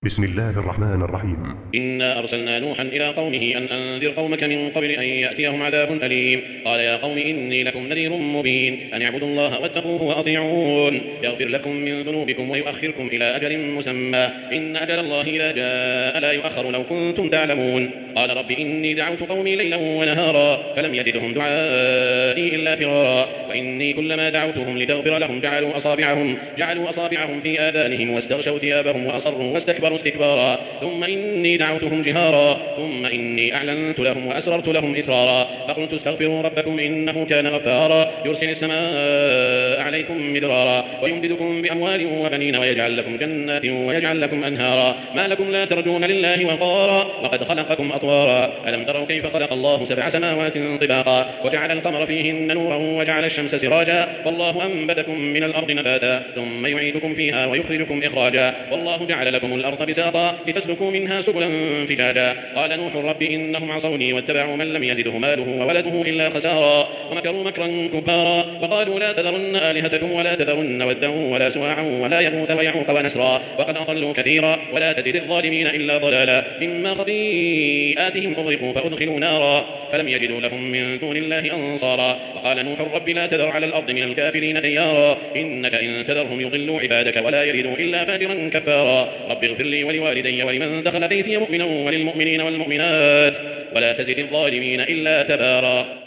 بسم الله الرحمن الرحيم. إنا أرسلنا نوحا إلى قومه أن أنذر قومك من قبل أن يأتيهم عذاب أليم. قال يا قوم إني لكم نذير مبين أن اعبدوا الله واتقوه وأطيعون يغفر لكم من ذنوبكم ويؤخركم إلى أجل مسمى إن أجل الله إذا جاء لا يؤخر لو كنتم تعلمون. قال رب إني دعوت قومي ليلا ونهارا فلم يزدهم دعائي إلا فرارا وإني كلما دعوتهم لتغفر لهم جعلوا أصابعهم في آذانهم واستغشوا ثيابهم وأصروا واستكبروا استكبارا ثم إني دعوتهم جهارا ثم إني أعلنت لهم وأسررت لهم إسرارا فقلت استغفروا ربكم إنه كان غفارا يرسل السماء عليكم مدرارا ويمددكم بأموال وبنين ويجعل لكم جنات ويجعل لكم أنهارا ما لكم لا ترجون لله وقارا وقد خلقكم أطوارا ألم تروا كيف خلق الله 7 سماوات طباقا وجعل القمر فيهن نورا وجعل الشمس سراجا والله أنبتكم من الأرض نباتا ثم يعيدكم فيها ويخرجكم إخراجا والله جعل لكم الأرض بساطا لتسلكوا منها سبلا فجاجا. قال نوح رب إنهم عصوني واتبعوا من لم يزده ماله وولده إلا خسارا ومكروا مكرا كبارا وقالوا لا تذرن آلهتكم ولا تذرن ودا ولا سواعا ولا يغوث ويعوق ونسرا وقد أضلوا كثيرا ولا تزد الظالمين إلا ضلالا مما خطيئاتهم أغرقوا فأدخلوا نارا فلم يجدوا لهم من دون الله أنصارا. وقال نوح رب لا تذر على الأرض من الكافرين ديارا إنك إن تذرهم يضلوا عبادك ولا يلدوا إلا فاجرا كفارا. رب اغفر لي ولوالدي ولمن دخل بيتي مؤمنا وللمؤمنين والمؤمنات ولا تزد الظالمين إلا تبارا.